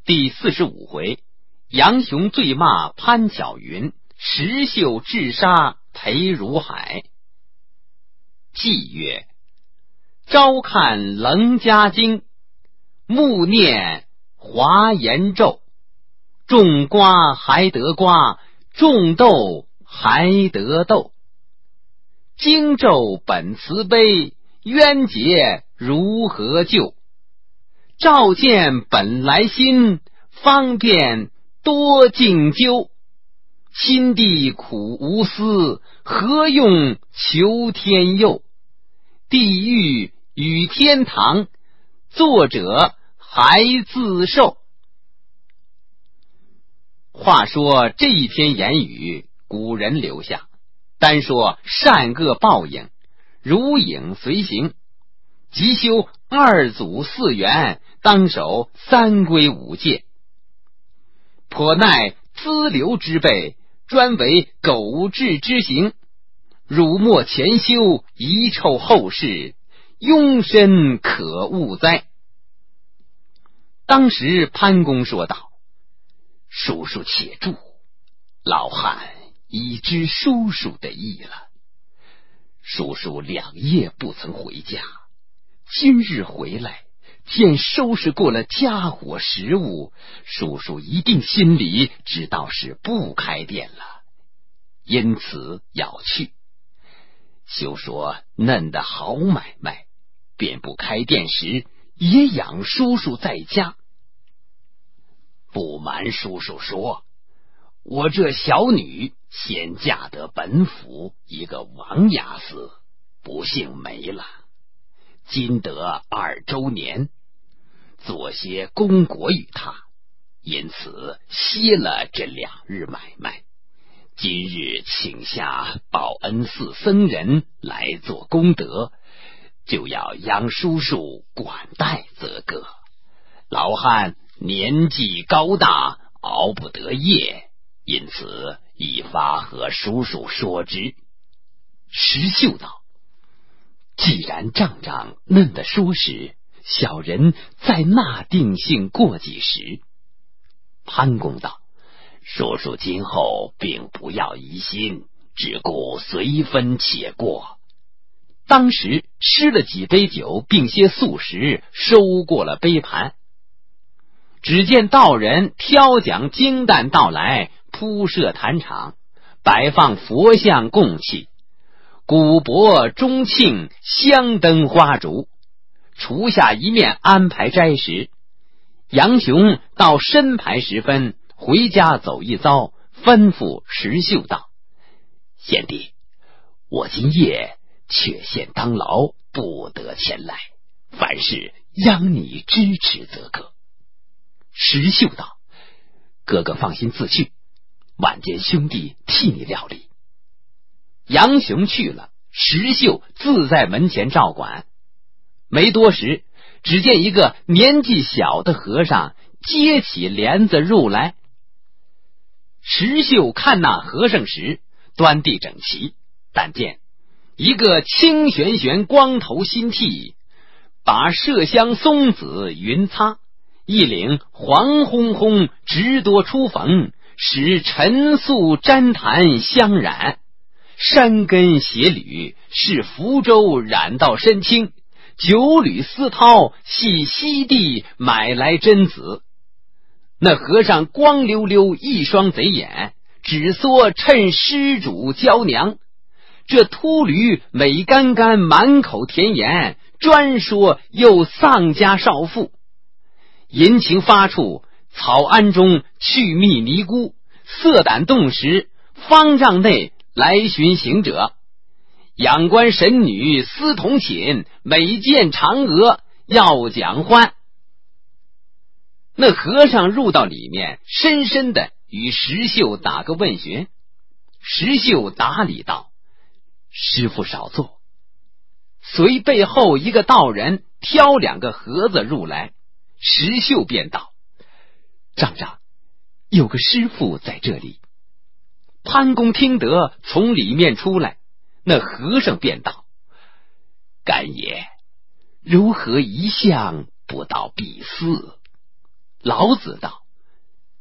第45回，杨雄醉骂潘巧云，石秀治杀裴如海。祭曰：朝看楞伽经，暮念华严咒。种瓜还得瓜，种豆还得豆。经咒本慈悲，冤结如何救？照见本来心，方便多敬究。心地苦无私，何用求天佑？地狱与天堂，作者还自受。话说这一篇言语，古人留下，单说善恶报应，如影随形，即修二祖四元，当守三规五戒，颇耐资流之辈，专为苟志之行，辱没前修，遗臭后世，庸身可恶哉。当时潘公说道：叔叔且住，老汉已知叔叔的意了。叔叔2夜不曾回家，今日回来，见收拾过了家伙食物，叔叔一定心里知道是不开店了，因此要去。休说嫩的好买卖，便不开店时，也养叔叔在家。不瞒叔叔说，我这小女先嫁得本府一个王押司，不幸没了。今得2周年，做些功果与他，因此歇了这2日买卖。今日请下报恩寺僧人来做功德，就要杨叔叔管待则个。老汉年纪高大，熬不得夜，因此一发和叔叔说之。石秀道：既然丈丈嫩的说时，小人再纳定性过几时。潘公道：叔叔今后并不要疑心，只顾随分且过。当时吃了几杯酒，并些素食，收过了杯盘。只见道人挑讲经诞道来，铺设坛场，摆放佛像供器，古柏钟磬，香灯花烛。厨下一面安排斋食。杨雄到申牌时分，回家走一遭，吩咐石秀道：贤弟，我今夜却现当劳，不得前来，凡事央你支持则可。石秀道：哥哥放心自去，晚间兄弟替你料理。杨雄去了，石秀自在门前照管。没多时，只见一个年纪小的和尚接起帘子入来。石秀看那和尚时，端地整齐，但见一个青玄玄光头新剃，把麝香松子云擦，一领黄烘烘直多出缝，使陈素毡檀相染，山根斜履，是福州染到身青，9缕丝绦系西地买来真子。那和尚光溜溜一双贼眼，只说趁施主娇娘。这秃驴美干干满口甜言，专说又丧家少妇。淫情发处，草庵中去觅尼姑，色胆动时，方丈内来寻行者。仰观神女司同寝，每见嫦娥要讲欢。那和尚入到里面，深深的与石秀打个问询。石秀答礼道：师父少坐。随背后一个道人挑2个盒子入来，石秀便道：丈丈，有个师父在这里。潘公听得，从里面出来，那和尚便道：干爷，如何一向不到必思？老子道：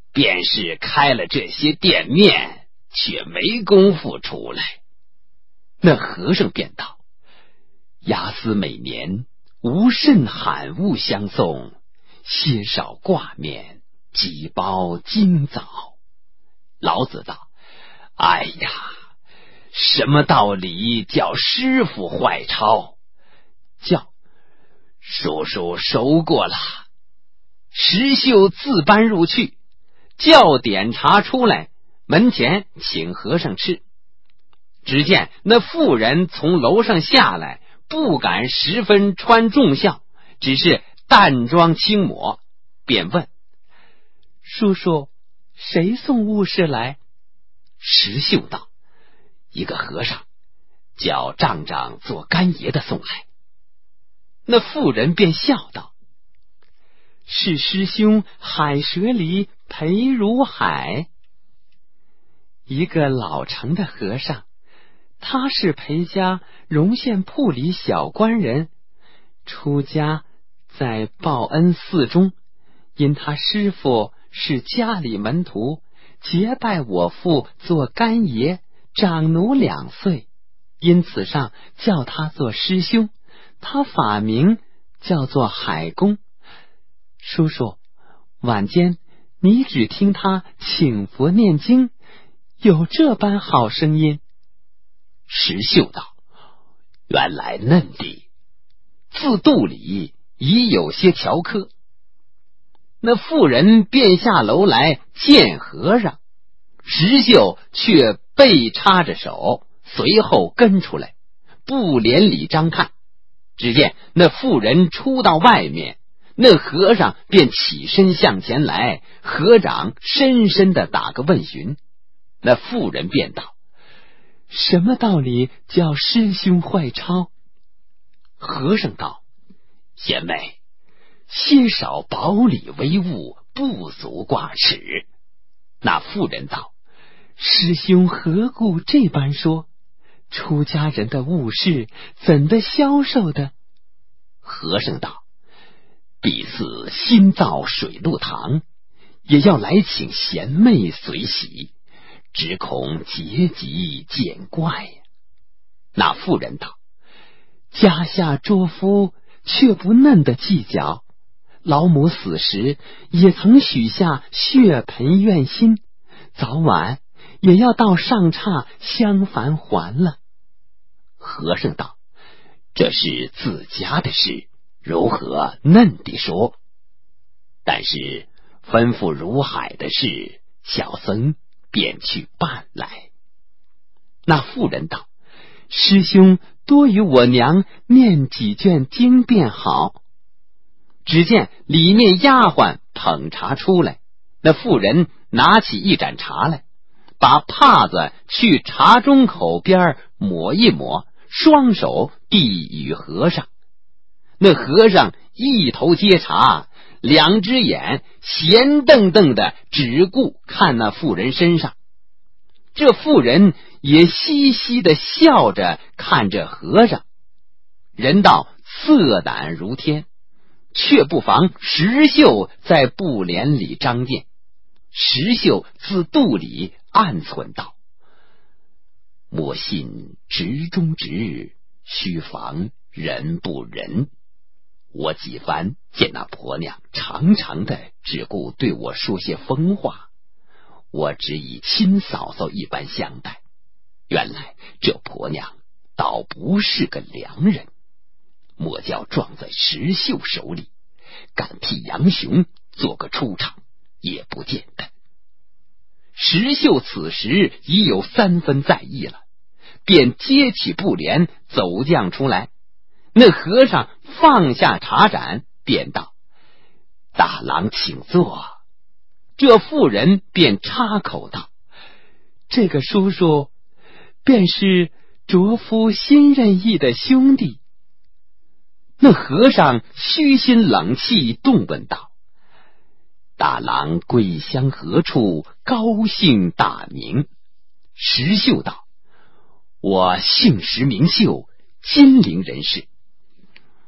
便是开了这些店面，却没工夫出来。那和尚便道：衙司每年无甚罕物相送，些少挂面，几包金枣。老子道：哎呀，什么道理叫师傅坏钞？叫叔叔收过了。石秀自搬入去，叫点茶出来，门前请和尚吃。只见那妇人从楼上下来，不敢十分穿重孝，只是淡妆轻抹，便问：叔叔，谁送物事来？石秀道：一个和尚，叫丈丈做干爷的送来。那妇人便笑道：是师兄海蛇里裴如海。一个老成的和尚，他是裴家荣县铺里小官人，出家在报恩寺中，因他师父是家里门徒，结拜我父做干爷，长奴2岁，因此上叫他做师兄，他法名叫做海公。叔叔，晚间你只听他请佛念经，有这般好声音。石秀道：原来嫩地自肚里已有些条科。那妇人便下楼来见和尚，石秀却背插着手，随后跟出来，布帘里张看。只见那妇人出到外面，那和尚便起身向前来，合掌深深的打个问询。那妇人便道：什么道理叫师兄坏钞？和尚道：贤妹，些少薄礼为物，不足挂齿。那妇人道：师兄何故这般说？出家人的物事怎的销售的？和尚道：彼寺新造水陆堂，也要来请贤妹随喜，只恐结疾见怪。那妇人道：家下拙夫却不嫩的计较，老母死时也曾许下血盆愿心，早晚也要到上刹相返还了。和尚道：这是自家的事，如何嫩地说？但是吩咐如海的事，小僧便去办来。那妇人道：师兄多与我娘念几卷经便好。只见里面丫鬟捧茶出来，那妇人拿起一盏茶来，把帕子去茶盅口边抹一抹，双手递与和尚。那和尚一头接茶，两只眼闲瞪瞪的只顾看那妇人身上。这妇人也嘻嘻的笑着看着和尚，人道色胆如天，却不妨石秀在布帘里张见。石秀自肚里暗忖道：莫信直中直，须防人不人。我几番见那婆娘常常的只顾对我说些疯话，我只以亲嫂嫂一般相待，原来这婆娘倒不是个良人，莫叫撞在石秀手里，敢替杨雄做个出场也不见得。石秀此时已有3分在意了，便接起布帘走将出来。那和尚放下茶盏，便道：大郎请坐。这妇人便插口道：这个叔叔便是卓夫新任意的兄弟。那和尚虚心冷气动问道：大郎归乡何处，高姓大名？石秀道：我姓石名秀，金陵人士，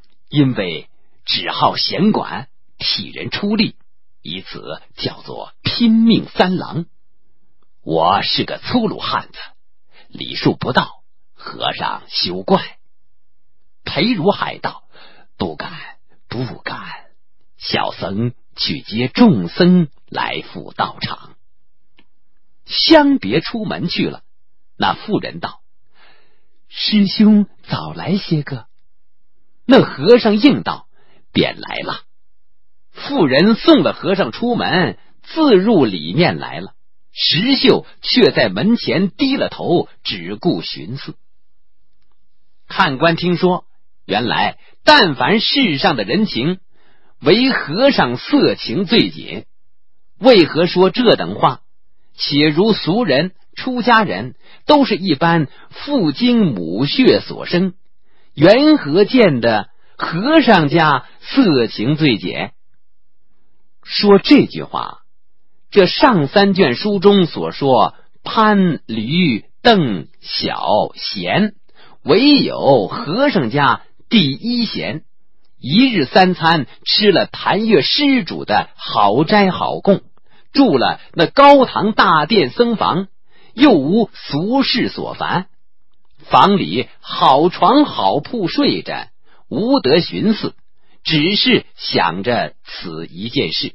因为只好闲管，替人出力，以此叫做拼命三郎。我是个粗鲁汉子，礼数不到，和尚休怪。裴如海道：不敢不敢，小僧去接众僧来赴道场。相别出门去了。那妇人道：师兄早来些个。那和尚应道：便来了。妇人送了和尚出门，自入里面来了。石秀却在门前低了头，只顾寻思。看官听说，原来但凡世上的人情，唯和尚色情最紧。为何说这等话？且如俗人、出家人都是一般父精母血所生，缘何见的和尚家色情最简？说这句话，这上3卷书中所说潘、驴、邓、小、贤，唯有和尚家第一贤，一日3餐吃了坛月施主的好斋好供，住了那高堂大殿僧房，又无俗事所烦，房里好床好铺睡着，无得寻思，只是想着此一件事。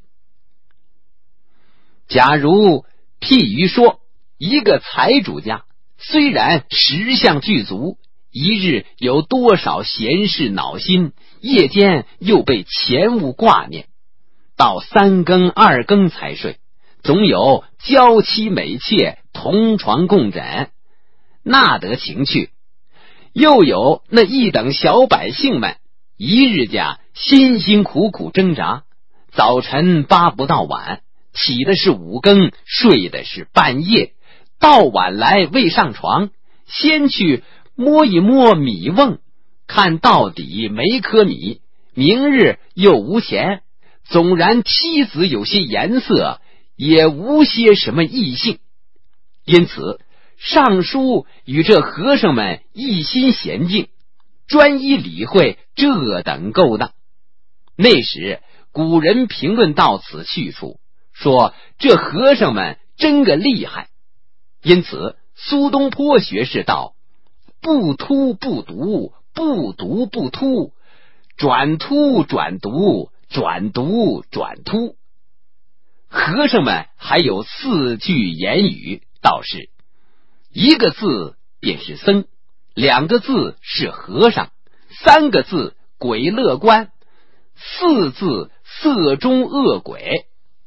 假如譬喻说，一个财主家虽然10项具足，一日有多少闲事恼心，夜间又被钱物挂念，到3更2更才睡，总有娇妻美妾同床共枕，那得情趣。又有那一等小百姓们，一日家辛辛苦苦挣扎，早晨8不到晚，起的是5更，睡的是半夜，到晚来未上床，先去摸一摸米瓮，看到底没颗米，明日又无钱，纵然妻子有些颜色，也无些什么异性。因此上书与这和尚们一心娴静，专一理会这等勾当。那时古人评论到此去处，说这和尚们真个厉害。因此苏东坡学士道：不突不读，不读不突，转突转读，转读转突。和尚们还有4句言语，道是1个字便是僧，2个字是和尚，3个字鬼乐观，4字色中恶鬼。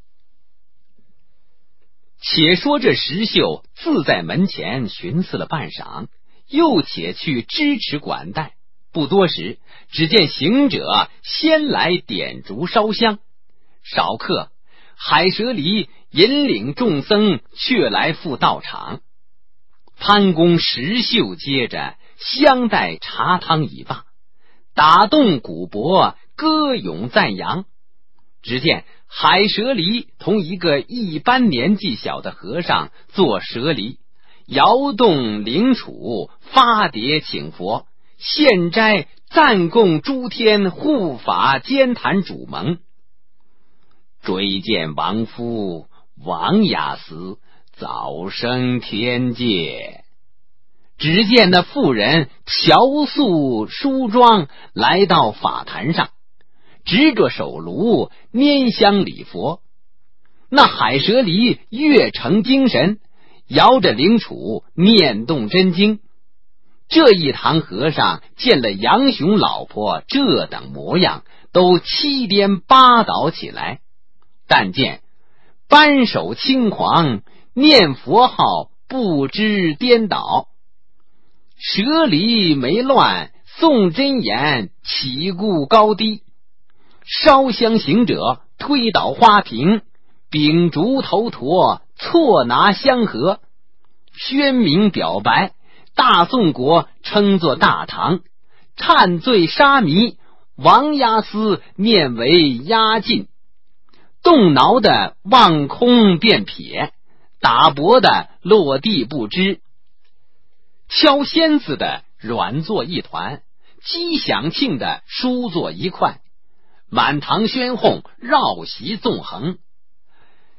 且说这石秀自在门前寻思了半晌，又且去支持管待，不多时，只见行者先来点烛烧香，少客海蛇离引领众僧却来赴道场。潘公石秀接着相待茶汤已罢，打动鼓钵，歌咏赞扬。只见海蛇离同一个一般年纪小的和尚做蛇离，摇动铃杵，发碟请佛，献斋赞供诸天护法监坛主蒙。追见亡夫王雅思，早生天界。只见那妇人乔素梳妆来到法坛上，执着手炉拈香礼佛。那海蛇离越成精神，摇着铃杵念动真经。这一堂和尚见了杨雄老婆这等模样，都七颠八倒起来。但见扳手轻狂，念佛号不知颠倒，蛇离没乱，诵真言起顾高低。烧香行者推倒花瓶，秉烛头陀错拿香盒。宣明表白，大宋国称作大唐。忏罪沙弥，王押司念为押禁。动挠的望空便撇，打薄的落地不知。敲仙子的软作一团，击响磬的书作一块。满堂喧哄，绕席纵横。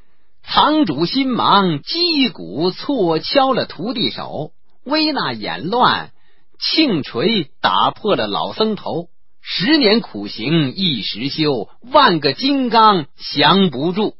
堂主心忙，击鼓错敲了徒弟手，微那眼乱，磬锤打破了老僧头。10年苦行一时休，万个金刚降不住。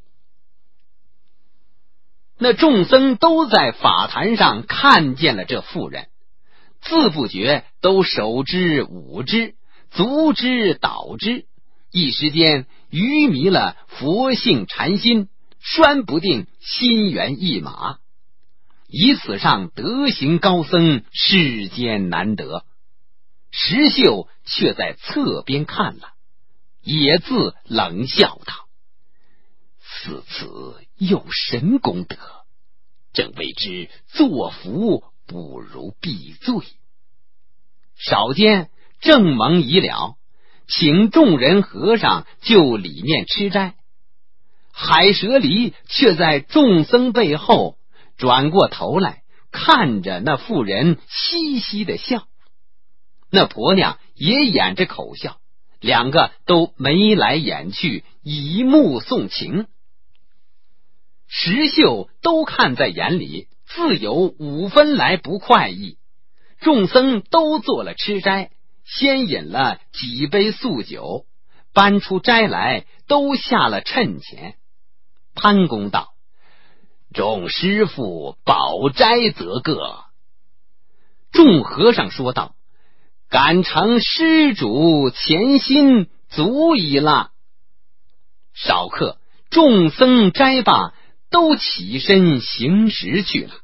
那众僧都在法坛上看见了这妇人，自不觉都手之舞之，足之蹈之，一时间愚迷了佛性禅心，拴不定心猿意马。以此上德行高僧，世间难得。石秀却在侧边看了，也自冷笑道：此有神功德，正谓之作福不如避罪。少间正蒙已了，请众人和尚就里面吃斋。海蛇离却在众僧背后转过头来，看着那妇人嘻嘻的笑。那婆娘也掩着口笑，两个都眉来眼去，以目送情。石秀都看在眼里，自有5分来不快意。众僧都做了吃斋，先饮了几杯素酒，搬出斋来，都下了秤前。潘公道：众师父保斋则个。众和尚说道：敢承施主前心足矣了。少客众僧斋罢，都起身行食去了。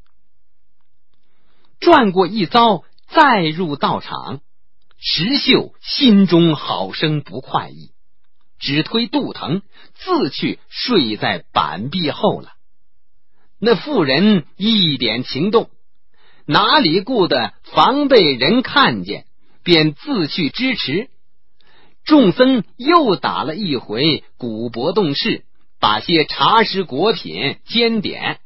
转过一遭，再入道场，石秀心中好生不快意，只推肚疼，自去睡在板壁后了。那妇人一点情动，哪里顾得防备人看见，便自去支持。众僧又打了一回鼓钵动势，把些茶食果品煎点。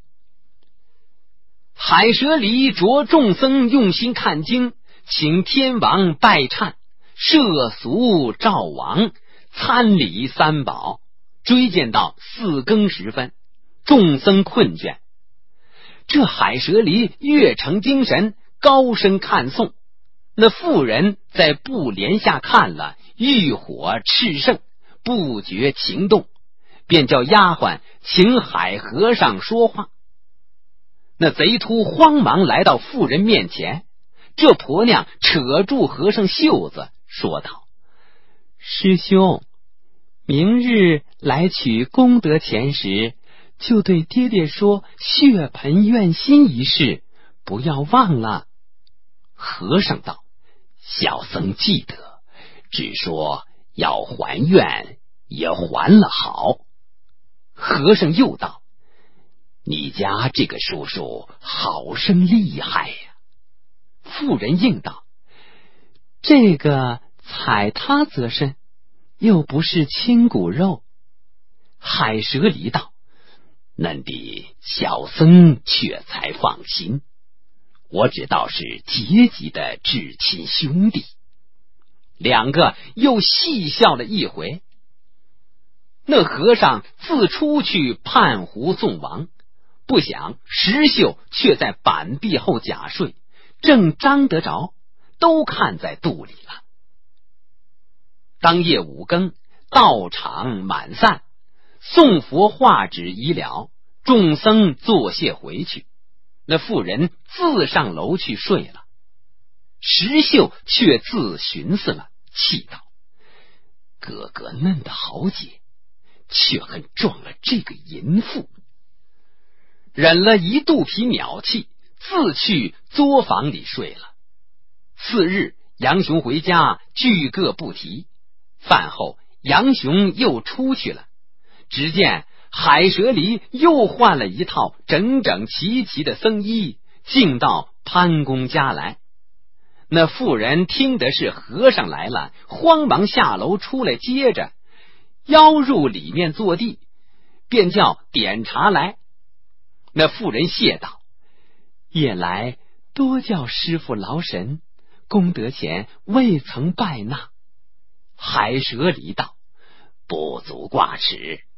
海蛇离着众僧用心看经，请天王拜忏，设俗赵王，参礼3宝，追荐到4更时分，众僧困倦。这海蛇离越成精神，高声看诵。那妇人在布帘下看了，欲火炽盛，不觉情动，便叫丫鬟请海和尚说话。那贼秃慌忙来到妇人面前，这婆娘扯住和尚袖子，说道：师兄，明日来取功德钱时，就对爹爹说血盆愿心一事，不要忘了。和尚道：小僧记得，只说要还愿，也还了好。和尚又道：你家这个叔叔好生厉害呀。妇人应道：这个踩他则甚，又不是亲骨肉。海蛇离道：嫩的小僧却才放心，我只道是结级的至亲兄弟。两个又细笑了一回。那和尚自出去判湖送王，不想石秀却在板壁后假睡，正张得着，都看在肚里了。当夜5更，道场满散，送佛画纸已了，众僧作谢回去。那妇人自上楼去睡了。石秀却自寻思了，气道：哥哥嫩的好姐，却恨撞了这个淫妇。忍了一肚皮鸟气，自去作房里睡了。次日杨雄回家，俱各不提。饭后杨雄又出去了，只见海蛇离又换了一套整整齐齐的僧衣，进到潘公家来。那妇人听得是和尚来了，慌忙下楼出来接着，邀入里面坐地，便叫点茶来。那妇人谢道：夜来多叫师父劳神，功德前未曾拜纳。海蛇离道：不足挂齿，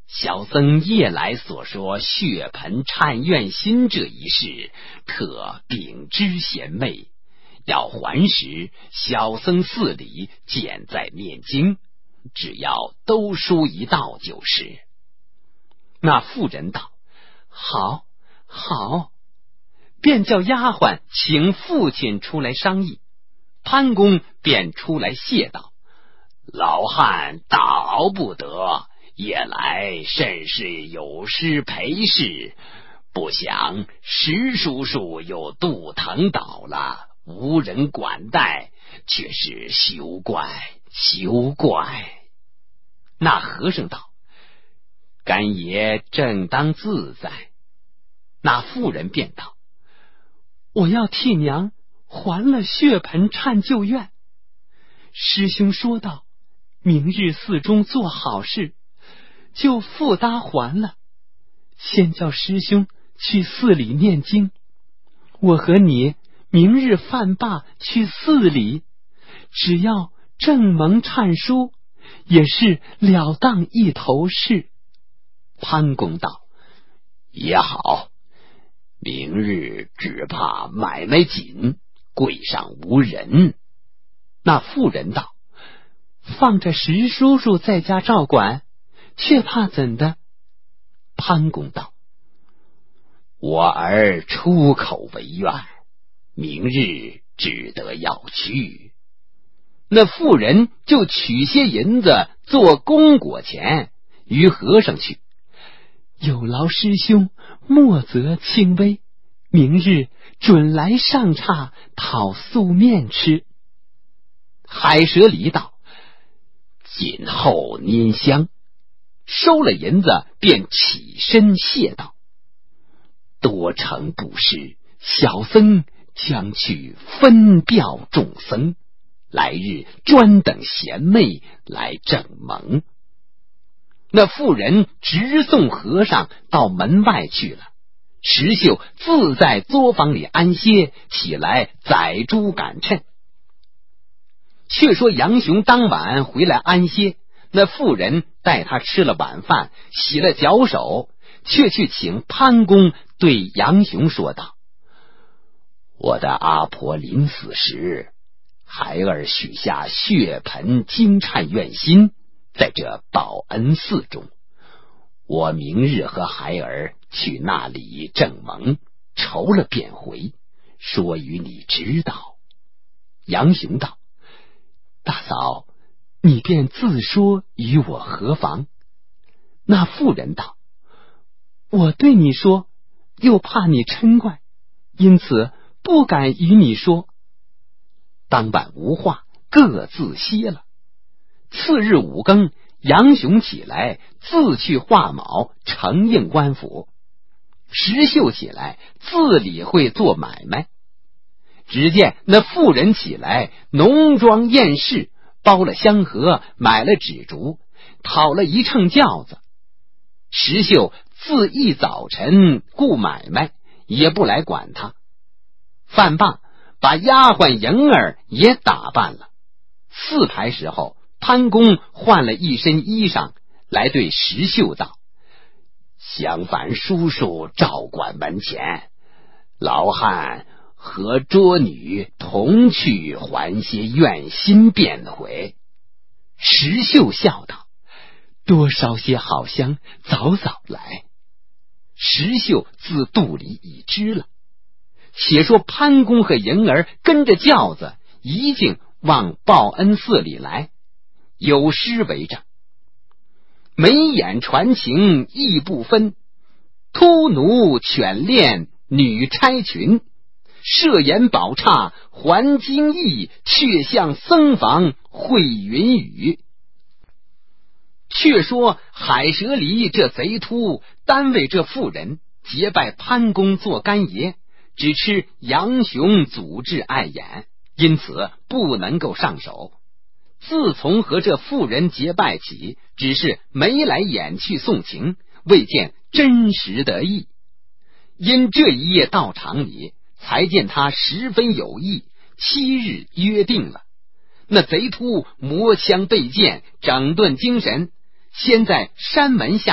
小僧夜来所说血盆忏愿心这一事，特禀知贤妹，要还时，小僧寺里简在念经，只要都书一道就是。那妇人道：好，好，便叫丫鬟请父亲出来商议。潘公便出来谢道：老汉大熬不得，夜来甚是有失陪侍，不想石叔叔又肚疼倒了，无人管待，却是休怪休怪。那和尚道：干爷正当自在。那妇人便道：我要替娘还了血盆忏旧愿。师兄说道：明日寺中做好事，就附搭还了。先叫师兄去寺里念经，我和你明日饭罢去寺里，只要正蒙忏书，也是了当一头事。潘公道：也好，明日只怕买卖紧，柜上无人。那妇人道：放着石叔叔在家照管，却怕怎的？潘公道：我儿出口为愿，明日只得要去。那妇人就取些银子做供果钱于和尚去，有劳师兄莫责轻微，明日准来上刹讨素面吃。海蛇离道：谨候拈香。收了银子便起身谢道：多承布施，小僧将去分调众僧，来日专等贤妹来正蒙。那妇人直送和尚到门外去了，石秀自在作坊里安歇，起来宰猪赶趁。却说杨雄当晚回来安歇，那妇人带他吃了晚饭，洗了脚手，却去请潘公，对杨雄说道：我的阿婆临死时，孩儿许下血盆金忏愿心，在这报恩寺中，我明日和孩儿去那里正蒙，酬了便回，说与你知道。杨雄道：大嫂，你便自说与我何妨？那妇人道：我对你说，又怕你嗔怪，因此不敢与你说。当晚无话，各自歇了。次日五更，杨雄起来，自去画卯，承应官府。石秀起来，自理会做买卖。只见那妇人起来，浓妆艳饰，包了香盒，买了纸烛，讨了一乘轿子。石秀自一早晨顾买卖，也不来管他。饭罢，把丫鬟莹儿也打扮了。4排时候，潘公换了一身衣裳，来对石秀道：相反叔叔照管门前，老汉和捉女同去还些愿心便回。石秀笑道：多烧些好香，早早来。石秀自肚里已知了。且说潘公和莹儿跟着轿子一径往报恩寺里来，有诗为证：眉眼传情意不分，秃奴犬恋女钗裙，设言宝刹还金意，却向僧房会云雨。却说海蛇离这贼秃单为这妇人结拜潘公做干爷，只吃杨雄祖制碍眼，因此不能够上手。自从和这妇人结拜起，只是眉来眼去送情，未见真实得意。因这一夜到场里，才见他十分有意，7日约定了。那贼秃磨枪备剑，整顿精神，先在山门下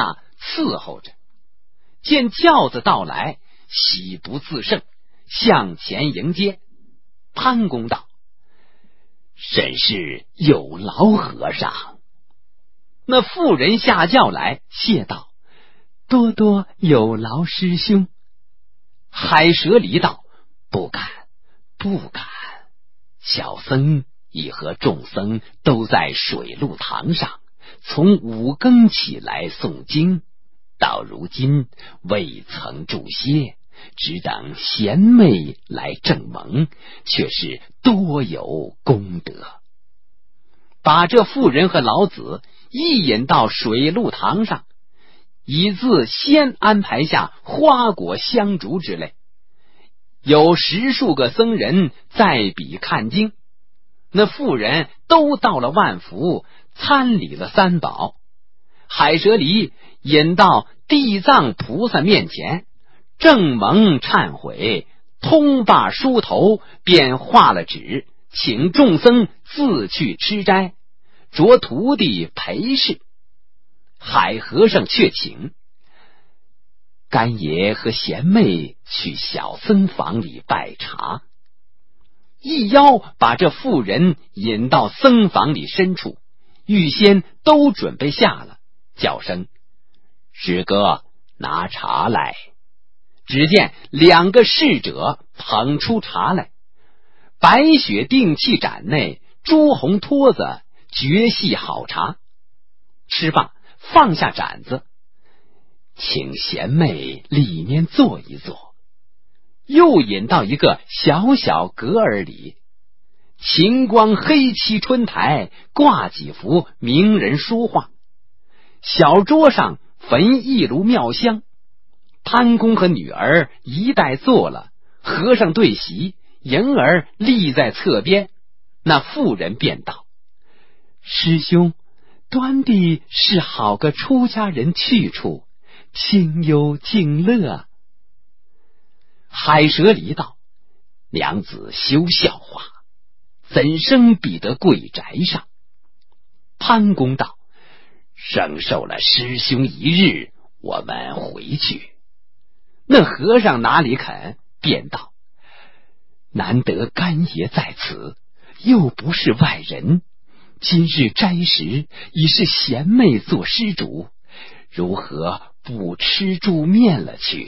伺候着。见轿子到来，喜不自胜，向前迎接。潘公道：甚是有劳和尚。那妇人下轿来，谢道：多多有劳师兄。海蛇离道：不敢不敢，小僧已和众僧都在水陆堂上，从5更起来诵经，到如今未曾住歇，只等贤妹来正蒙，却是多有功德。把这妇人和老子一引到水陆堂上，以自先安排下花果香烛之类，有10数个僧人在彼看经。那妇人都到了万福，参礼了3宝。海蛇离引到地藏菩萨面前，正蒙忏悔，通罢梳头，便画了旨，请众僧自去吃斋，着徒弟陪侍。海和尚却请干爷和贤妹去小僧房里拜茶，一邀把这妇人引到僧房里深处，预先都准备下了，叫声师哥拿茶来。只见2个侍者捧出茶来，白雪定器盏内，朱红托子，绝细好茶。吃罢，放下盏子，请贤妹里面坐一坐。又引到一个小小阁儿里，晴光黑漆春台，挂几幅名人书画。小桌上焚一炉妙香，潘公和女儿一带坐了，和尚对席，迎儿立在侧边。那妇人便道：师兄，端地是好个出家人去处，清幽静乐。海蛇离道：娘子休笑话，怎生必得贵宅上？潘公道：生受了师兄一日，我们回去。那和尚哪里肯，便道：难得干爷在此，又不是外人，今日斋时已是贤妹做施主，如何不吃住面了去？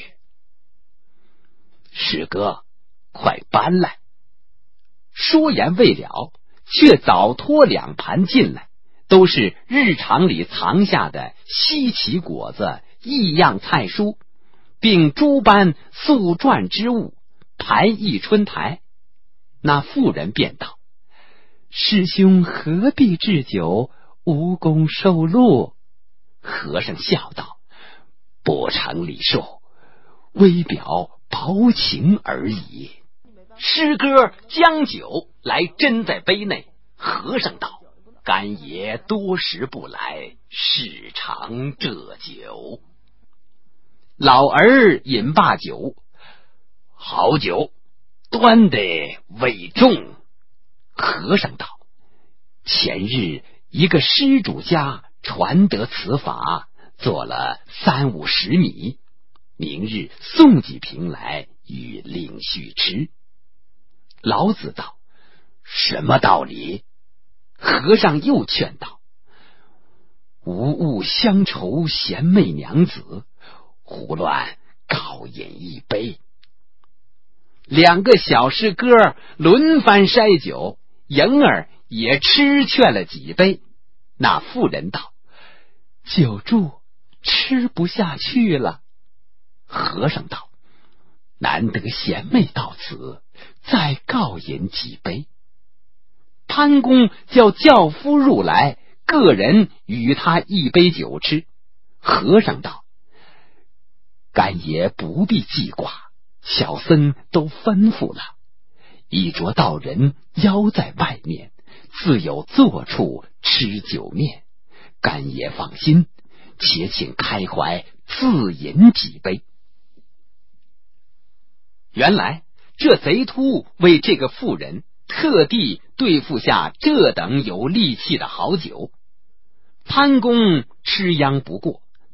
师哥，快搬来。说言未了，却早拖2盘进来，都是日常里藏下的稀奇果子、异样菜蔬，并诸般素馔之物，排一春台。那妇人便道：师兄何必置酒，无功受禄？和尚笑道：不成礼数，微表薄情而已。师哥将酒来斟在杯内。和尚道：干爷多时不来，试尝这酒。老儿饮罢酒：好酒，端得味重。和尚道：前日一个施主家传得此法，做了3、50米，明日送几瓶来与令续吃。老子道：什么道理？和尚又劝道：无物乡愁贤妹娘子，胡乱告饮一杯。2个小师哥轮番筛酒，迎儿也吃劝了几杯。那妇人道：久住吃不下去了。和尚道：难得贤妹到此，再告饮几杯。潘公叫轿夫入来，个人与他1杯酒吃。和尚道：干爷不必记挂，小僧都吩咐了，一着道人邀在外面，自有坐处吃酒面，干爷放心，且请开怀自饮几杯。原来这贼秃为这个妇人特地对付下这等有力气的好酒。潘公吃央不过，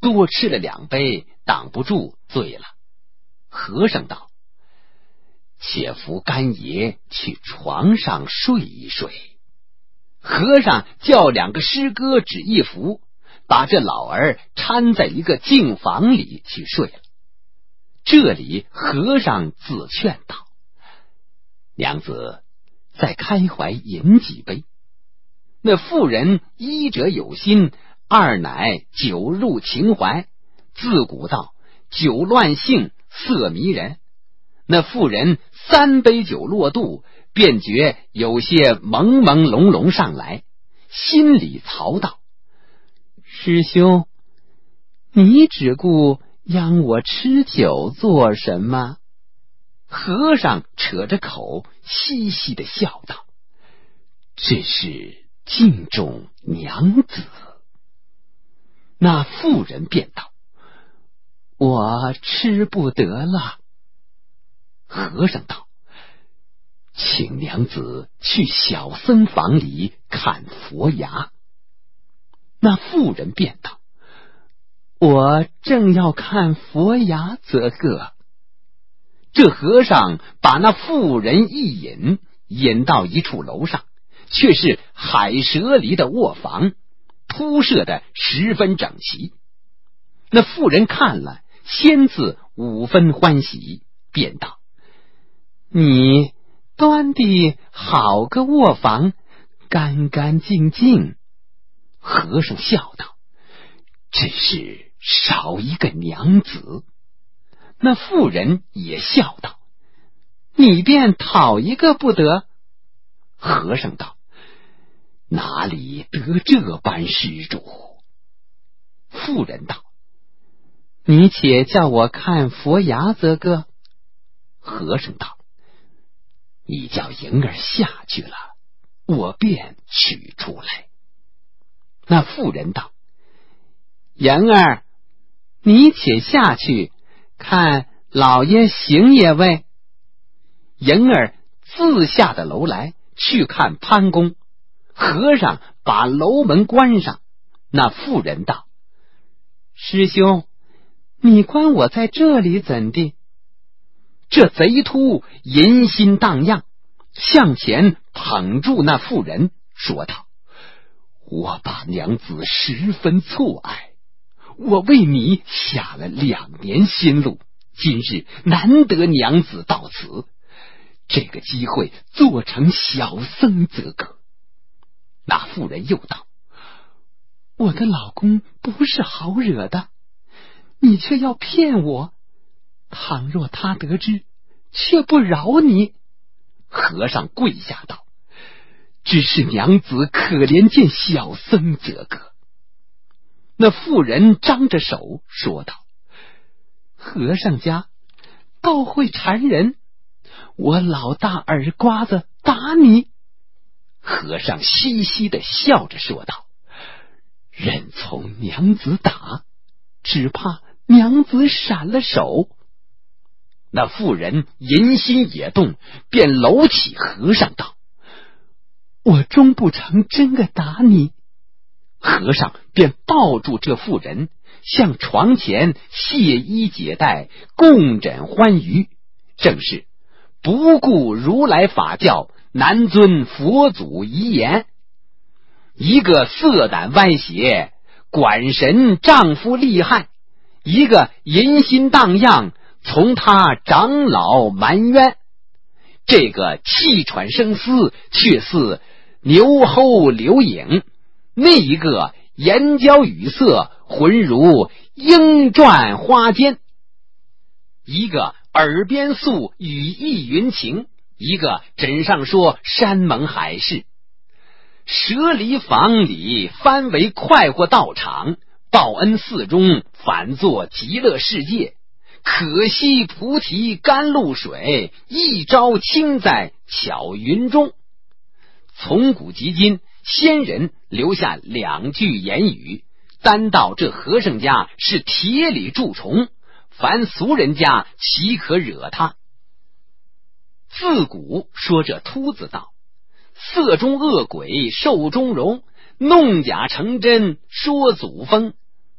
多吃了2杯，挡不住，醉了。和尚道：且扶干爷去床上睡一睡。和尚叫2个师哥指一扶，把这老儿搀在一个净房里去睡了。这里和尚自劝道：娘子再开怀饮几杯。那妇人一者有心，二乃酒入情怀，自古道酒乱性，色迷人。那妇人3杯酒落肚，便觉有些朦朦胧胧上来，心里嘈道：师兄，你只顾央我吃酒做什么？和尚扯着口嘻嘻地笑道：这是敬重娘子。那妇人便道：我吃不得了。和尚道：请娘子去小僧房里看佛牙。那妇人便道：我正要看佛牙则个。这和尚把那妇人一引到一处楼上，却是海蛇离的卧房，铺设的十分整齐。那妇人看了，先自5分欢喜，便道：你端的好个卧房，干干净净。和尚笑道：只是少一个娘子。那妇人也笑道：你便讨一个不得？和尚道：哪里得这般施主？妇人道：你且叫我看佛牙则个。和尚道：你叫莹儿下去了，我便取出来。那妇人道：莹儿，你且下去看老爷行也未？莹儿自下的楼来，去看潘公。和尚把楼门关上。那妇人道：师兄，你关我在这里怎地？这贼秃淫心荡漾，向前捧住那妇人，说道：我把娘子十分错爱，我为你下了2年心路，今日难得娘子到此，这个机会做成小僧则可。那妇人又道：我的老公不是好惹的，你却要骗我，倘若他得知，却不饶你。和尚跪下道：只是娘子可怜见小僧则个。那妇人张着手说道：和尚家倒会缠人，我老大耳刮子打你。和尚嘻嘻地笑着说道：任从娘子打，只怕娘子闪了手。那妇人淫心也动，便搂起和尚道：我终不成真个打你。和尚便抱住这妇人，向床前卸衣解带，共枕欢愉，正是不顾如来法教，难遵佛祖遗言。一个色胆歪邪，管神丈夫厉害；一个淫心荡漾，从他长老埋冤。这个气喘声嘶，却似牛吼流影；那一个眼角语塞，浑如莺啭花间。一个耳边诉语意云情，一个枕上说山盟海誓。舍离房里翻为快活道场，报恩寺中反作极乐世界。可惜菩提甘露水，一朝倾在巧云中。从古及今，先人留下2句言语，单道这和尚家是铁里蛀虫，凡俗人家岂可惹他？自古说这秃子道：色中恶鬼，兽中荣，弄假成真说祖风。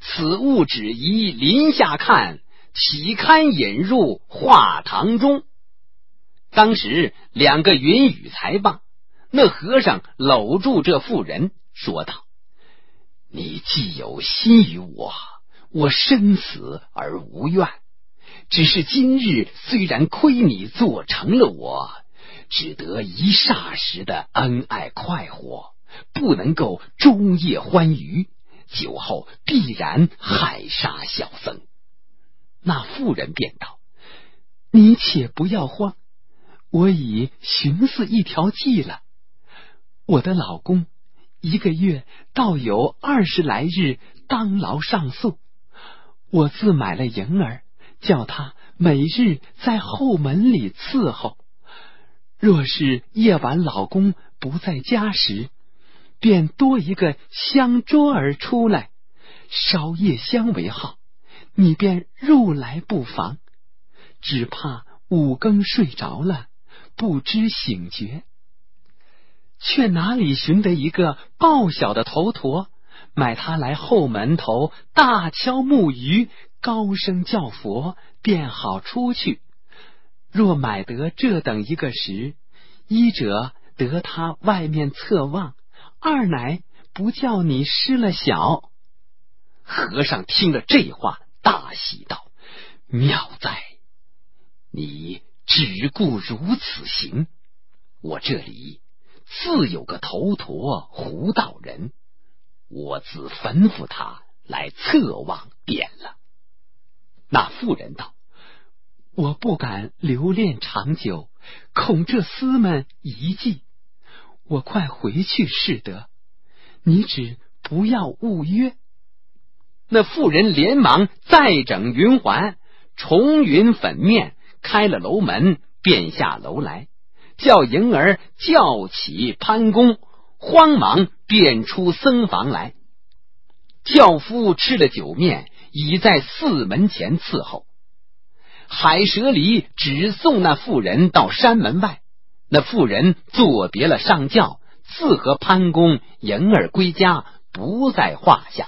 此物只宜临下看，岂堪引入画堂中。当时两个云雨才罢，那和尚搂住这妇人说道：你既有心于我，我生死而无怨，只是今日虽然亏你做成了我，只得一霎时的恩爱快活，不能够终夜欢愉，酒后必然害杀小僧。那妇人便道：你且不要慌，我已寻思一条计了。我的老公一个月倒有20来日当劳上宿，我自买了迎儿，叫他每日在后门里伺候。若是夜晚老公不在家时，便多一个香桌儿出来，烧夜香为号，你便入来不妨。只怕5更睡着了，不知醒觉。却哪里寻得一个报晓的头陀，买他来后门头大敲木鱼，高声叫佛，便好出去。若买得这等一个时，一者得他外面侧望，二乃不叫你失了小。和尚听了这话，大喜道：妙哉！你只顾如此行，我这里自有个头陀胡道人，我自吩咐他来侧望便了。那妇人道：我不敢留恋长久，恐这厮们遗迹，我快回去是得，你只不要误约。那妇人连忙再整云环，重云粉面，开了楼门，便下楼来，叫迎儿叫起潘公，慌忙便出僧房来。轿夫吃了酒面，已在寺门前伺候。海蛇离只送那妇人到山门外，那妇人作别了上轿，自和潘公迎儿归家，不在话下。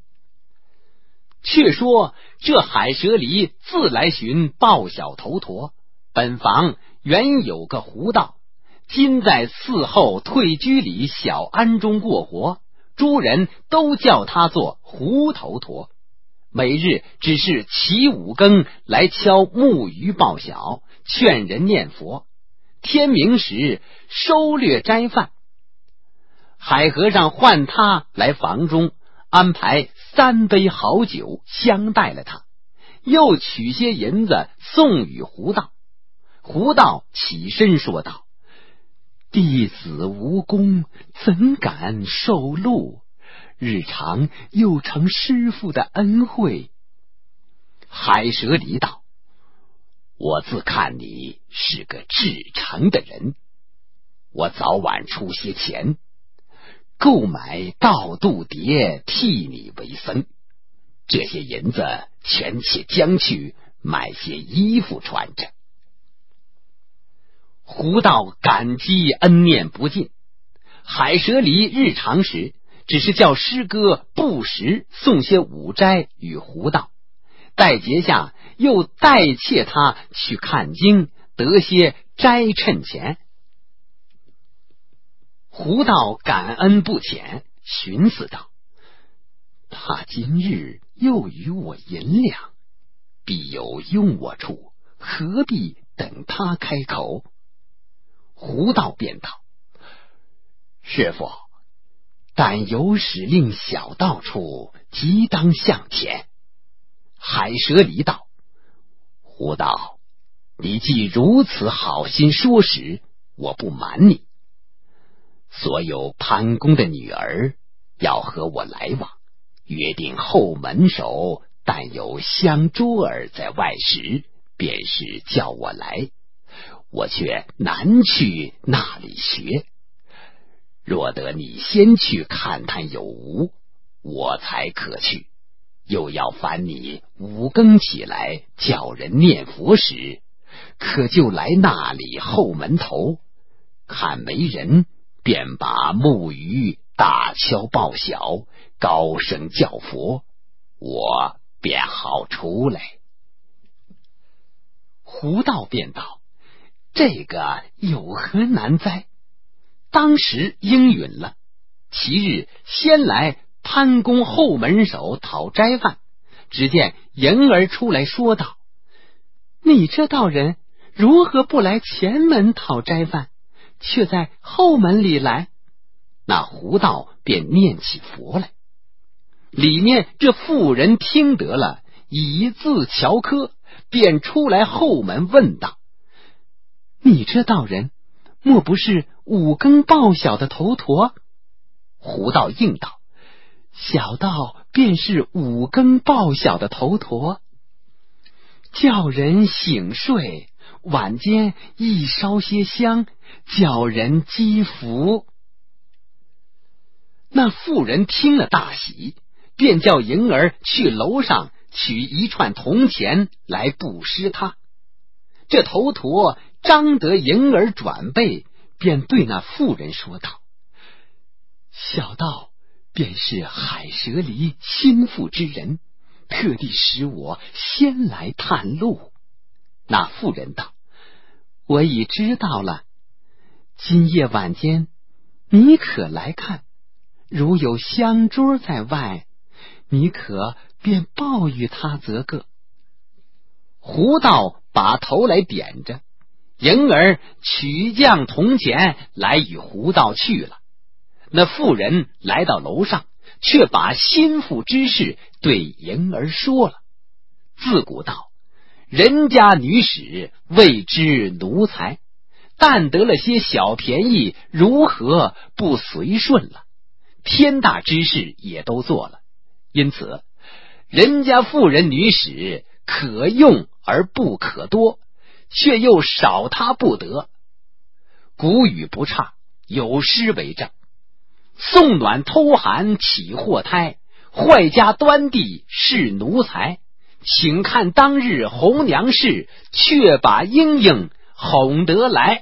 却说这海蛇离自来寻报晓头陀，本房原有个胡道，今在寺后退居里小庵中过活，诸人都叫他做胡头陀。每日只是起5更来敲木鱼报晓，劝人念佛，天明时收掠斋饭。海和尚唤他来房中，安排3杯好酒相待了他，又取些银子送与胡道。胡道起身说道：弟子无功，怎敢受禄？日常又承师父的恩惠。海蛇离道：我自看你是个至诚的人，我早晚出些钱，购买盗度碟，替你为僧。这些银子全且将去买些衣服穿着。胡道感激恩念不尽，海蛇离日常时只是叫师哥不时送些五斋与胡道，待节下又代妾他去看经，得些斋趁钱。胡道感恩不浅，寻思道：他今日又与我银两，必有用我处，何必等他开口？胡道便道：师父，但有使令小道处，即当向前。海蛇离道：胡道，你既如此好心说时，我不瞒你，所有潘公的女儿要和我来往，约定后门首，但有香桌儿在外时，便是叫我来，我却难去那里学。若得你先去看探有无，我才可去。又要烦你5更起来叫人念佛时，可就来那里后门头，看没人，便把木鱼大敲报晓，高声叫佛， 我便好出来。胡道便道：这个有何难哉？当时应允了。其日先来潘公后门首讨斋饭，只见迎儿出来说道：你这道人如何不来前门讨斋饭，却在后门里来？那胡道便念起佛来。里面这妇人听得了，以字乔科，便出来后门问道：你这道人莫不是五更报晓的头陀？胡道应道：小道便是五更报晓的头陀。叫人醒睡，晚间亦烧些香，叫人积福。那妇人听了大喜，便叫迎儿去楼上取一串铜钱来布施他。这头陀张得迎儿转背，便对那妇人说道：小道便是海蛇离心腹之人，特地使我先来探路。那妇人道：我已知道了，今夜晚间你可来看，如有香桌在外，你可便报与他则个。胡道把头来点着，迎儿取将铜钱来与胡道去了。那妇人来到楼上，却把心腹之事对迎儿说了。自古道：人家女使谓之奴才，但得了些小便宜，如何不随顺了？天大之事也都做了，因此人家妇人女使可用而不可多，却又少他不得。古语不差，有诗为证：送暖偷寒起祸胎，坏家端地是奴才。请看当日红娘事，却把莺莺哄得来。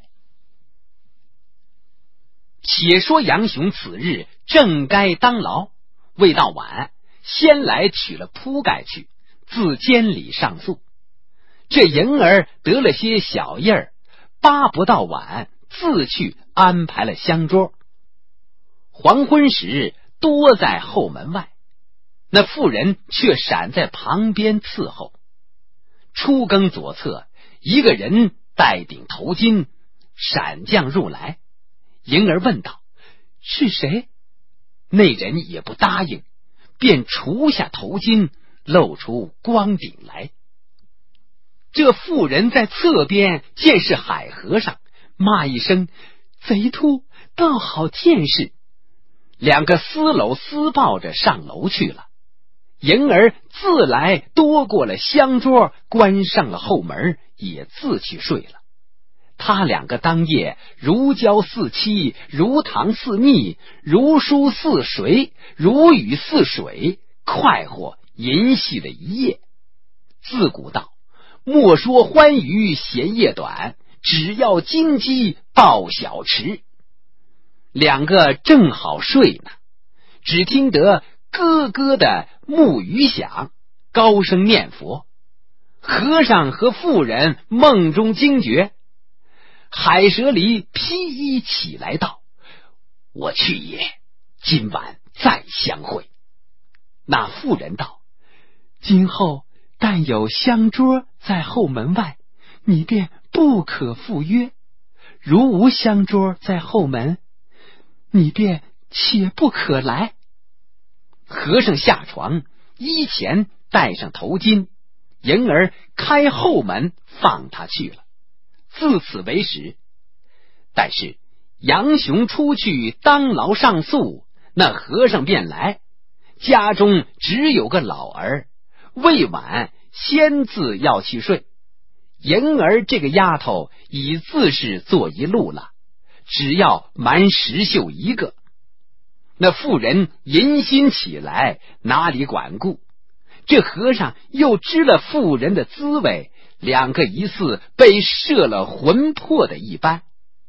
且说杨雄此日正该当牢，未到晚，先来取了铺盖去，自监里上诉。这迎儿得了些小印儿，巴不到晚，自去安排了香桌。黄昏时多在后门外，那妇人却闪在旁边伺候。初更左侧，一个人戴顶头巾闪将入来。迎儿问道：是谁？那人也不答应，便除下头巾，露出光顶来。这妇人在侧边见是海和尚，骂一声：贼秃，倒好见识。两个丝搂丝抱着上楼去了。迎儿自来多过了香桌，关上了后门，也自去睡了。他两个当夜如胶似漆，如糖似蜜，如书似水，如雨似水，快活淫戏了一夜。自古道：莫说欢娱闲夜短，只要金鸡报晓迟。两个正好睡呢，只听得咯咯的木鱼响，高声念佛。和尚和妇人梦中惊觉。海蛇离披衣起来道：我去也，今晚再相会。那妇人道：今后但有香桌在后门外，你便不可赴约；如无香桌在后门，你便且不可来。和尚下床，衣前戴上头巾，迎儿开后门放他去了。自此为始。但是杨雄出去当牢上诉，那和尚便来，家中只有个老儿，未晚先自要去睡。迎儿这个丫头已自是做一路了，只要瞒石秀一个。那妇人淫心起来，哪里管顾？这和尚又知了妇人的滋味，两个疑似被摄了魂魄的一般。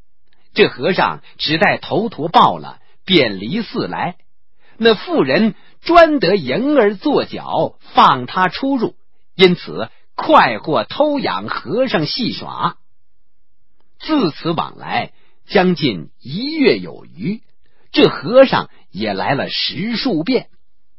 这和尚只待头陀报了，便离寺来。那妇人专得迎儿坐脚，放他出入，因此快活偷养和尚戏耍。自此往来将近1月有余，这和尚也来了10数遍。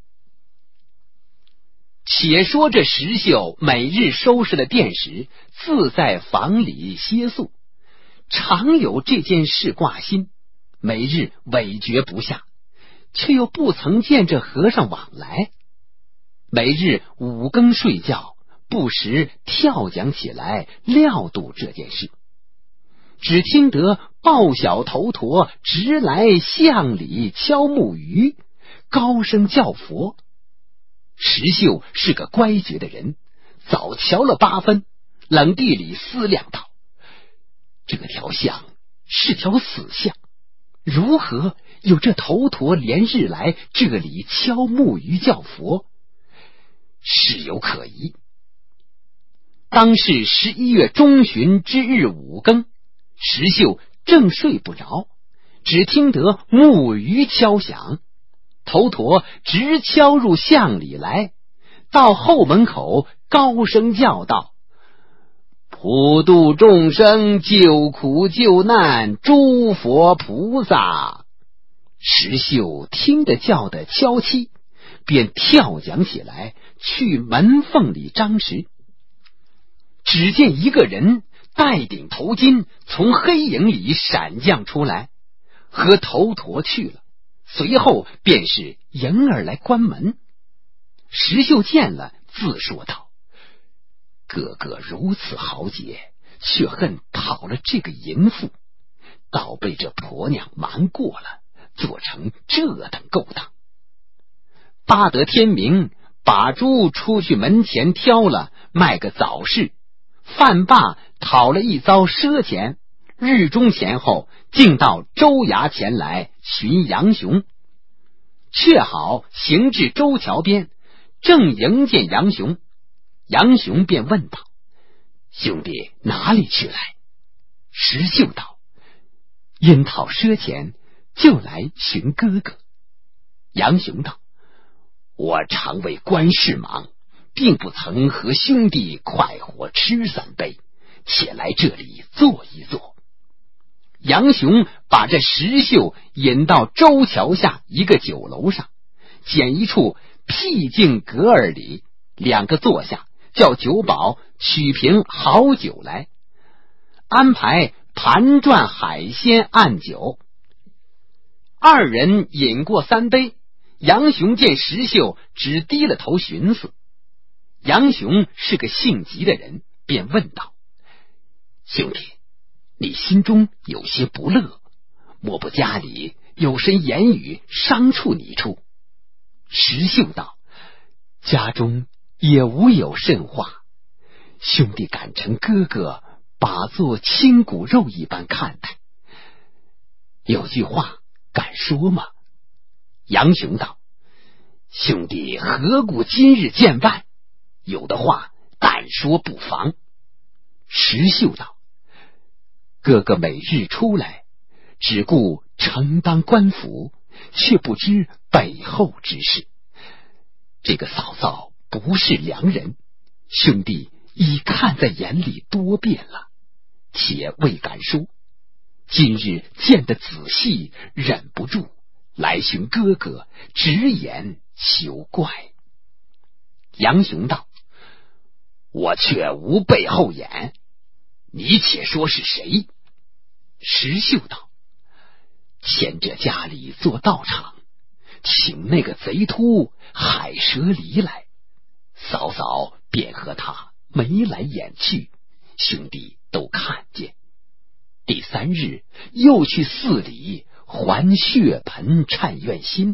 且说这石秀每日收拾了店时，自在房里歇宿，常有这件事挂心，每日委决不下，却又不曾见这和尚往来。每日5更睡觉，不时跳讲起来料度这件事。只听得报晓头陀直来巷里敲木鱼，高声叫佛。石秀是个乖觉的人，早瞧了8分，冷地里思量道：这条巷是条死巷，如何有这头陀连日来这里敲木鱼叫佛？事有可疑。当是11月中旬之日5更，石秀正睡不着，只听得木鱼敲响，头陀直敲入巷里来，到后门口高声叫道：普度众生，救苦救难，诸佛菩萨。石秀听得叫得敲凄，便跳讲起来，去门缝里张时，只见一个人戴顶头巾从黑影里闪将出来，和头陀去了。随后便是迎儿来关门。石秀见了，自说道：哥哥如此豪杰，却恨讨了这个淫妇，倒被这婆娘瞒过了，做成这等勾当。巴得天明，把猪出去门前挑了，卖个早市，饭罢讨了一遭赊钱，日中前后竟到州衙前来寻杨雄。却好行至州桥边，正迎见杨雄，杨雄便问道：兄弟哪里去来？石秀道：因讨赊钱，就来寻哥哥。杨雄道：我常为官事忙，并不曾和兄弟快活吃3杯，且来这里坐一坐。杨雄把这石秀引到州桥下一个酒楼上，拣一处僻静阁儿里，2个坐下，叫酒保取瓶好酒来，安排盘转海鲜按酒。2人饮过3杯，杨雄见石秀只低了头寻思。杨雄是个性急的人，便问道：兄弟，你心中有些不乐，莫不家里有甚言语伤触你处？石秀道：家中也无有甚话，兄弟敢称哥哥，把作亲骨肉一般看待，有句话敢说吗？杨雄道：兄弟何故今日见办？有的话但说不妨。石秀道：哥哥每日出来，只顾承当官府，却不知背后之事。这个嫂嫂不是良人，兄弟已看在眼里多遍了，且未敢说。今日见得仔细，忍不住来寻哥哥，直言求怪。杨雄道：我却无背后眼，你且说是谁？石秀道：前者家里做道场，请那个贼秃海蛇离来，嫂嫂便和他眉来眼去，兄弟都看见。第3日又去寺里还血盆忏愿心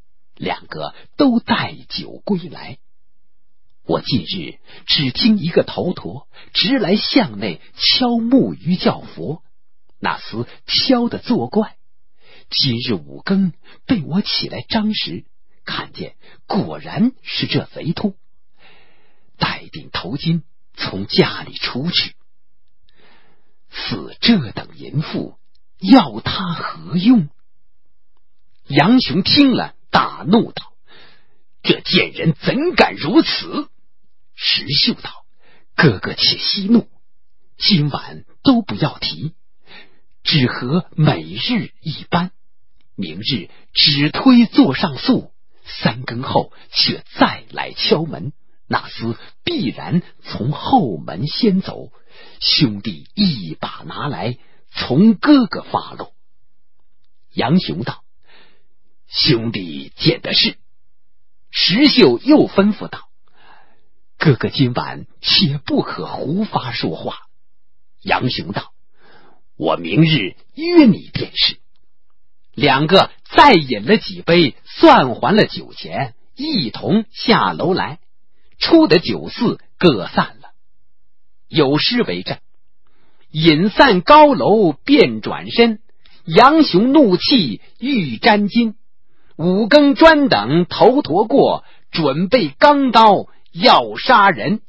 ，2个都带酒归来。我近日只听一个头陀直来巷内敲木鱼叫佛，那厮敲得作怪。今日5更被我起来张时，看见果然是这贼秃，戴顶头巾从家里出去。似这等淫妇，要他何用？杨雄听了大怒道： 这贱人怎敢如此？石秀道：哥哥且息怒，今晚都不要提，只和每日一般，明日只推座上诉，3更后却再来敲门，那厮必然从后门先走，兄弟一把拿来，从哥哥发落。杨雄道：兄弟见的是。石秀又吩咐道：哥哥今晚且不可胡发说话。杨雄道：我明日约你便是。两个再饮了几杯，算还了酒钱，一同下楼来，出得酒肆，各散了。有诗为证：饮散高楼便转身，杨雄怒气欲沾巾。5更专等头陀过，准备钢刀要杀人。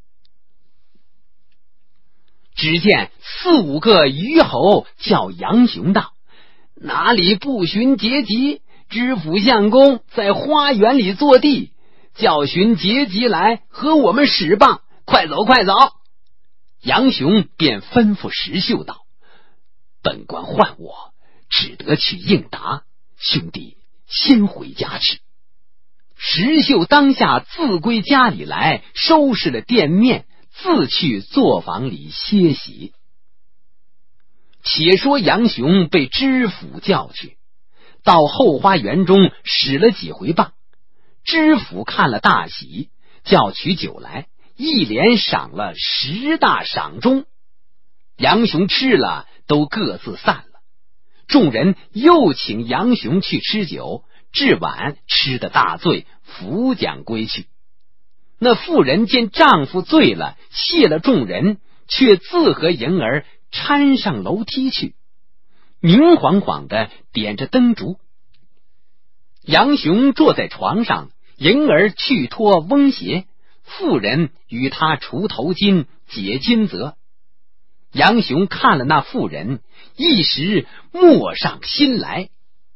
只见4、5个虞侯叫杨雄道：哪里不寻节级？知府相公在花园里坐地，叫寻节级来和我们使棒，快走快走。杨雄便吩咐石秀道：本官唤我，只得去应答，兄弟先回家去。石秀当下自归家里来，收拾了店面，自去作坊里歇息。且说杨雄被知府叫去，到后花园中使了几回棒，知府看了大喜，叫取酒来，一连赏了10大赏钟。杨雄吃了，都各自散了。众人又请杨雄去吃酒，至晚吃得大醉，扶桨归去。那妇人见丈夫醉了，谢了众人，却自和迎儿搀上楼梯去，明晃晃的点着灯烛。杨雄坐在床上，迎儿去脱翁鞋，妇人与他除头巾解巾责。杨雄看了那妇人，一时默上心来。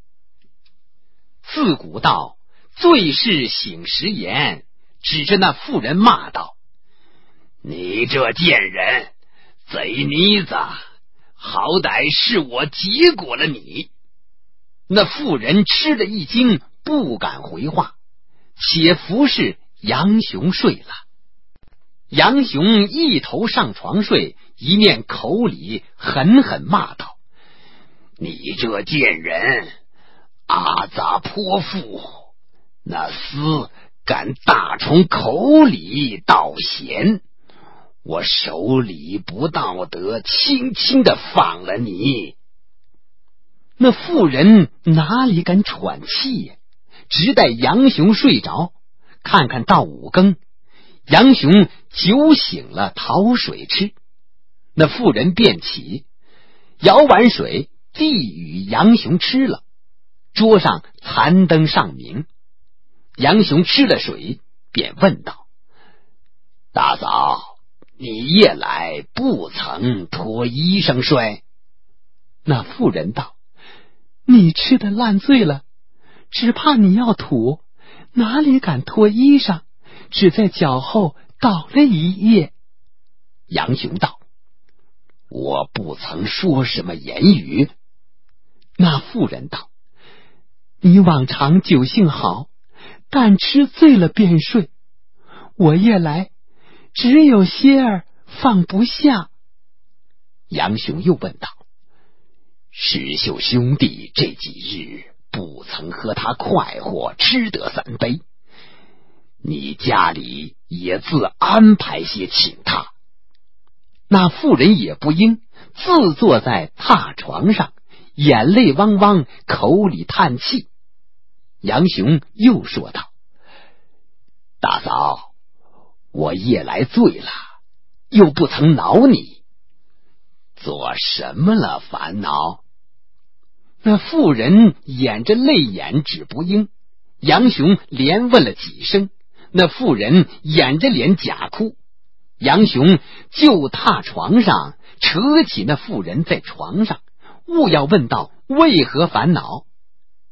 自古道醉是醒时言，指着那妇人骂道：你这贱人，贼妮子，好歹是我结果了你。那妇人吃了一惊，不敢回话，且服侍杨雄睡了。杨雄一头上床睡，一面口里狠狠骂道：你这贱人，阿杂泼妇，那厮敢大从口里倒嫌，我手里不道德，轻轻的放了你。那妇人哪里敢喘气呀？直待杨雄睡着，看看到5更，杨雄酒醒了，讨水吃。那妇人便起，舀碗水递与杨雄吃了。桌上残灯尚明，杨雄吃了水，便问道：大嫂，你夜来不曾脱衣裳睡？那妇人道：你吃得烂醉了，只怕你要吐，哪里敢脱衣裳，只在脚后倒了一夜。杨雄道：我不曾说什么言语。那妇人道：你往常酒性好，但吃醉了便睡，我夜来只有些儿放不下。杨雄又问道：石秀兄弟这几日不曾和他快活吃得3杯，你家里也自安排些请他。那妇人也不应，自坐在榻床上，眼泪汪汪，口里叹气。杨雄又说道：大嫂，我夜来醉了，又不曾恼你，做什么了烦恼？那妇人掩着泪眼止不应，杨雄连问了几声，那妇人掩着脸假哭。杨雄就踏床上，扯起那妇人在床上，务要问道为何烦恼。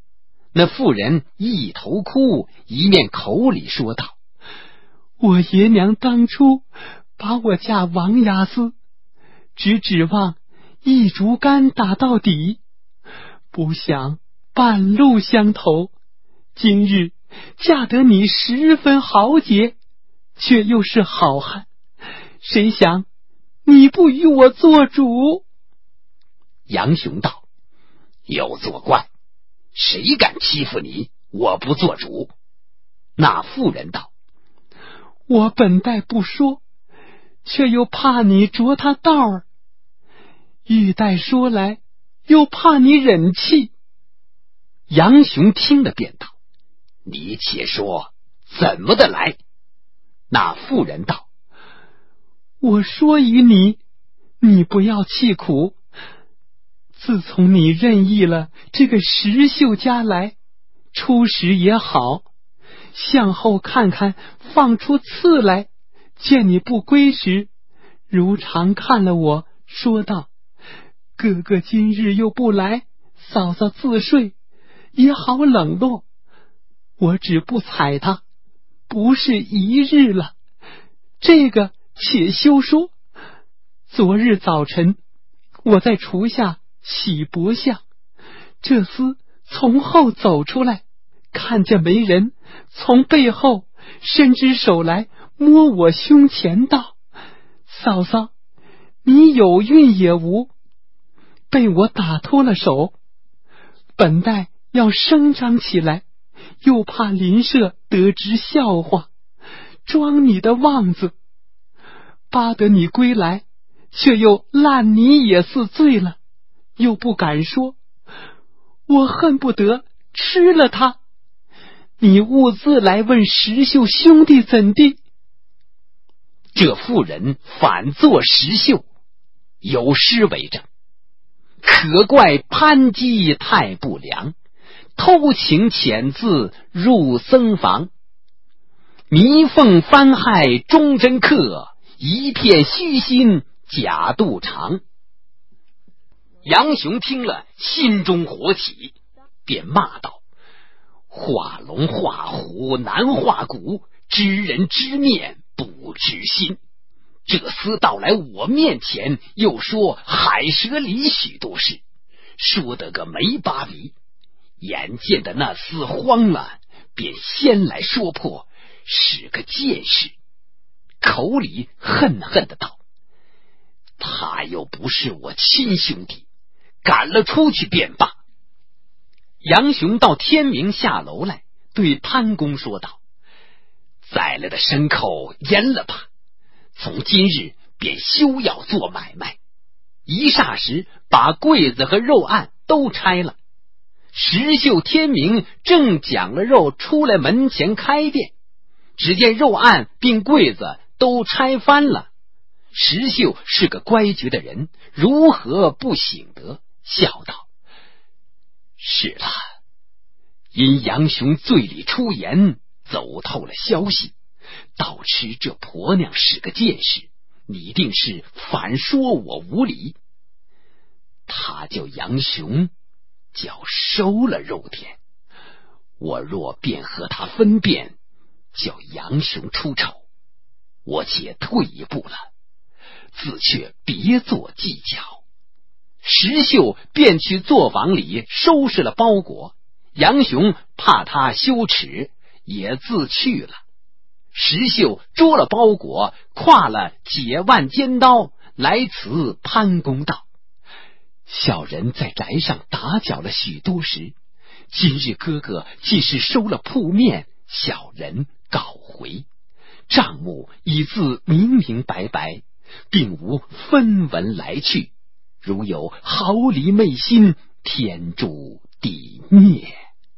那妇人一头哭，一面口里说道：我爷娘当初把我嫁王押司，只指望一竹竿打到底，不想半路相投，今日嫁得你十分豪杰，却又是好汉，谁想你不与我做主？杨雄道：有作怪，谁敢欺负你，我不做主。那妇人道：我本待不说，却又怕你着他道儿，欲待说来，又怕你忍气。杨雄听了便道：你且说怎么的来？那妇人道：我说与你，你不要气苦。自从你任意了这个石秀家来，初时也好，向后看看放出刺来，见你不归时，如常看了我，说道：哥哥今日又不来，嫂嫂自睡，也好冷落。我只不睬他，不是一日了。这个且休说。昨日早晨，我在厨下洗帛相，这厮从后走出来，看见没人，从背后伸只手来摸我胸前道：嫂嫂，你有孕也无？被我打脱了手，本待要声张起来，又怕邻舍得知笑话，装你的望子，巴得你归来，却又烂泥也似醉了，又不敢说，我恨不得吃了他。你兀自来问石秀兄弟怎地？这妇人反作石秀，有诗为证：可怪潘姬太不良，偷情遣字入僧房，弥凤翻害忠贞客，一片虚心假肚肠。杨雄听了，心中火起，便骂道：画龙画虎难画骨，知人知面不知心。这厮到来我面前，又说海蛇里许多事，说得个没把比。眼见的那厮慌了，便先来说破，使个剑士，口里恨恨的道：他又不是我亲兄弟，赶了出去便罢。杨雄到天明下楼来，对潘公说道：宰了的牲口阉了吧，从今日便休要做买卖。一霎时把柜子和肉案都拆了。石秀天明正讲了肉出来门前开店，只见肉案并柜子都拆翻了。石秀是个乖觉的人，如何不醒得？笑道：是了，因杨雄醉里出言，走透了消息，倒吃这婆娘是个剑士，你定是反说我无礼。他叫杨雄叫收了肉田，我若便和他分辨，叫杨雄出丑，我且退一步了，自却别做计较。石秀便去作坊里收拾了包裹，杨雄怕他羞耻，也自去了。石秀捉了包裹，挎了解腕尖刀，来辞潘公道：小人在宅上打搅了许多时，今日哥哥既是收了铺面，小人告回，账目已自明明白白，并无分文来去，如有毫厘昧心，天诛地灭。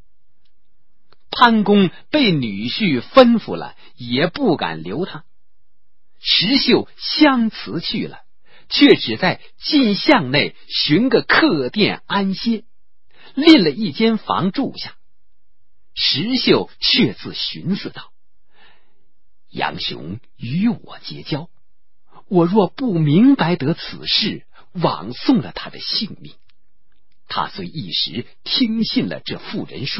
潘公被女婿吩咐了，也不敢留他。石秀相辞去了，却只在进巷内寻个客店安歇，另了一间房住下。石秀却自寻思道：杨雄与我结交，我若不明白得此事，枉送了他的性命。他虽一时听信了这妇人说，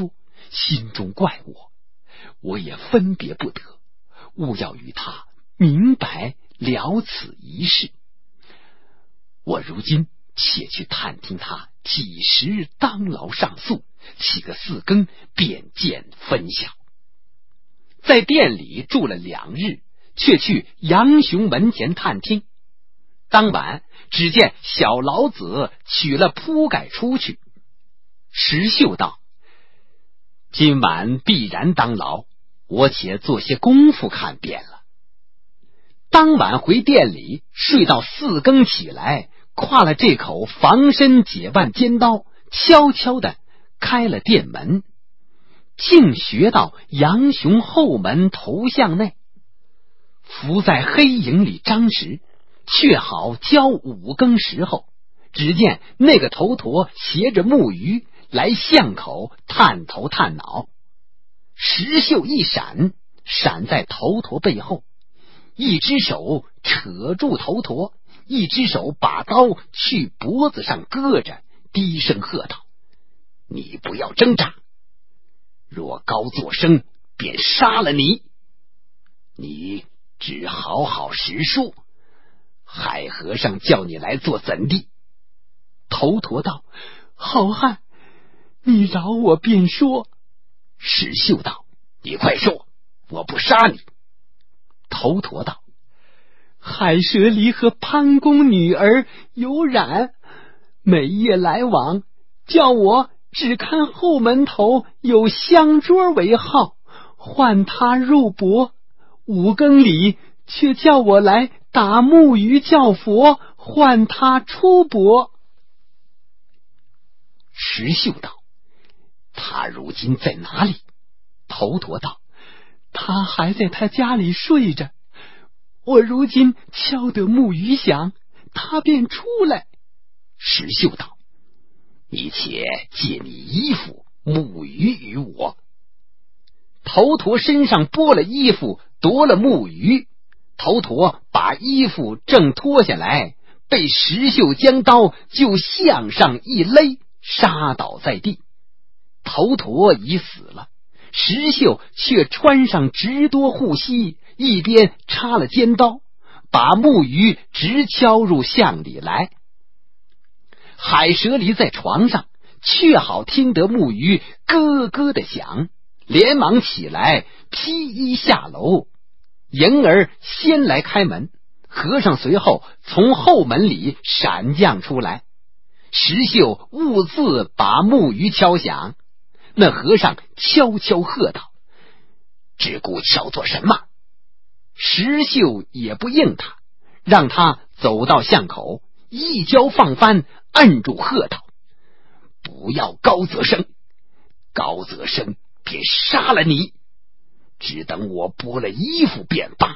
心中怪我也分别不得，务要与他明白了此一事。我如今且去探听他几时当牢上诉，起个4更便见分晓。在店里住了2日，却去杨雄门前探听。当晚只见小老子取了铺盖出去。石秀道：今晚必然当牢，我且做些功夫看便了。当晚回店里睡到4更起来，挎了这口防身解腕尖刀，悄悄地开了店门，竟学到杨雄后门头巷内，伏在黑影里张时，却好交5更时候，只见那个头陀携着木鱼来巷口探头探脑。石秀一闪，闪在头陀背后，一只手扯住头陀，一只手把刀去脖子上搁着，低声喝道：你不要挣扎，若高作声，便杀了你。你只好好识书，海和尚叫你来做怎地？头陀道：好汉，你饶我便说。石秀道：你快说，我不杀你。头陀道：海蛇离和潘公女儿有染，每夜来往，叫我只看后门头有香桌为号，唤他入钵。5更里却叫我来打木鱼叫佛，唤他出钵。石秀道：他如今在哪里？头陀道：他还在他家里睡着，我如今敲得木鱼响，他便出来。石秀道：你且借你衣服木鱼与我。头陀身上剥了衣服，夺了木鱼。头陀把衣服正脱下来，被石秀将刀就向上一勒，杀倒在地。头陀已死了，石秀却穿上直多护膝，一边插了尖刀，把木鱼直敲入巷里来。海蛇离在床上，却好听得木鱼咯咯的响，连忙起来披衣下楼。迎儿先来开门，和尚随后从后门里闪将出来。石秀兀自把木鱼敲响，那和尚悄悄喝道：只顾敲做什么？石秀也不应他，让他走到巷口，一跤放翻，摁住喝道：不要高则生，高则生便杀了你，只等我剥了衣服便罢。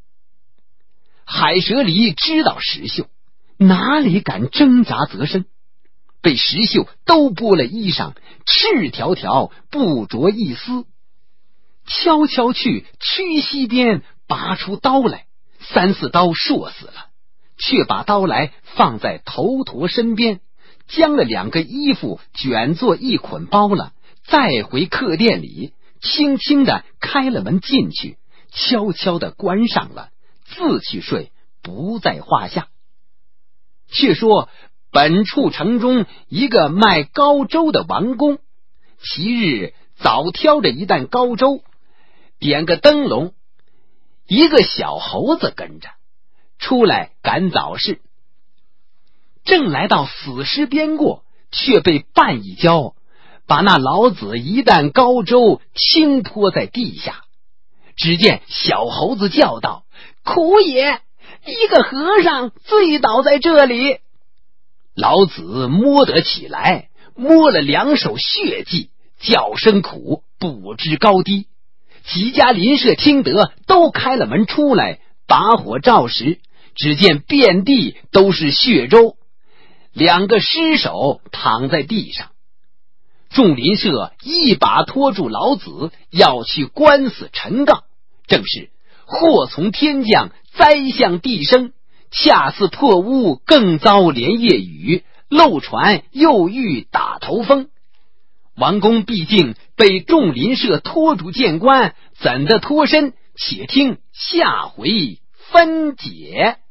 海蛇离知道石秀哪里敢挣扎则生，被石秀都剥了衣裳，赤条条不着一丝，悄悄去屈膝边拔出刀来，3、4刀硕死了，却把刀来放在头陀身边，将了2个衣服卷作一捆包了，再回客店里，轻轻地开了门进去，悄悄地关上了，自去睡，不在话下。却说本处城中一个卖高粥的王公，其日早挑着一担高粥，点个灯笼，一个小猴子跟着出来赶早市，正来到死尸边过，却被绊一跤，把那老子一担高粥倾泼在地下。只见小猴子叫道：苦也，一个和尚醉倒在这里。老子摸得起来，摸了2手血迹，叫声苦，不知高低。几家邻舍听得，都开了门出来，把火照时，只见遍地都是血粥，2个尸首躺在地上。众邻舍一把拖住老子，要去官司陈告，正是祸从天降，灾向地生，恰似破屋更遭连夜雨，漏船又遇打头风。 王公毕竟被众邻舍拖住剑关，怎的脱身？且听下回分解。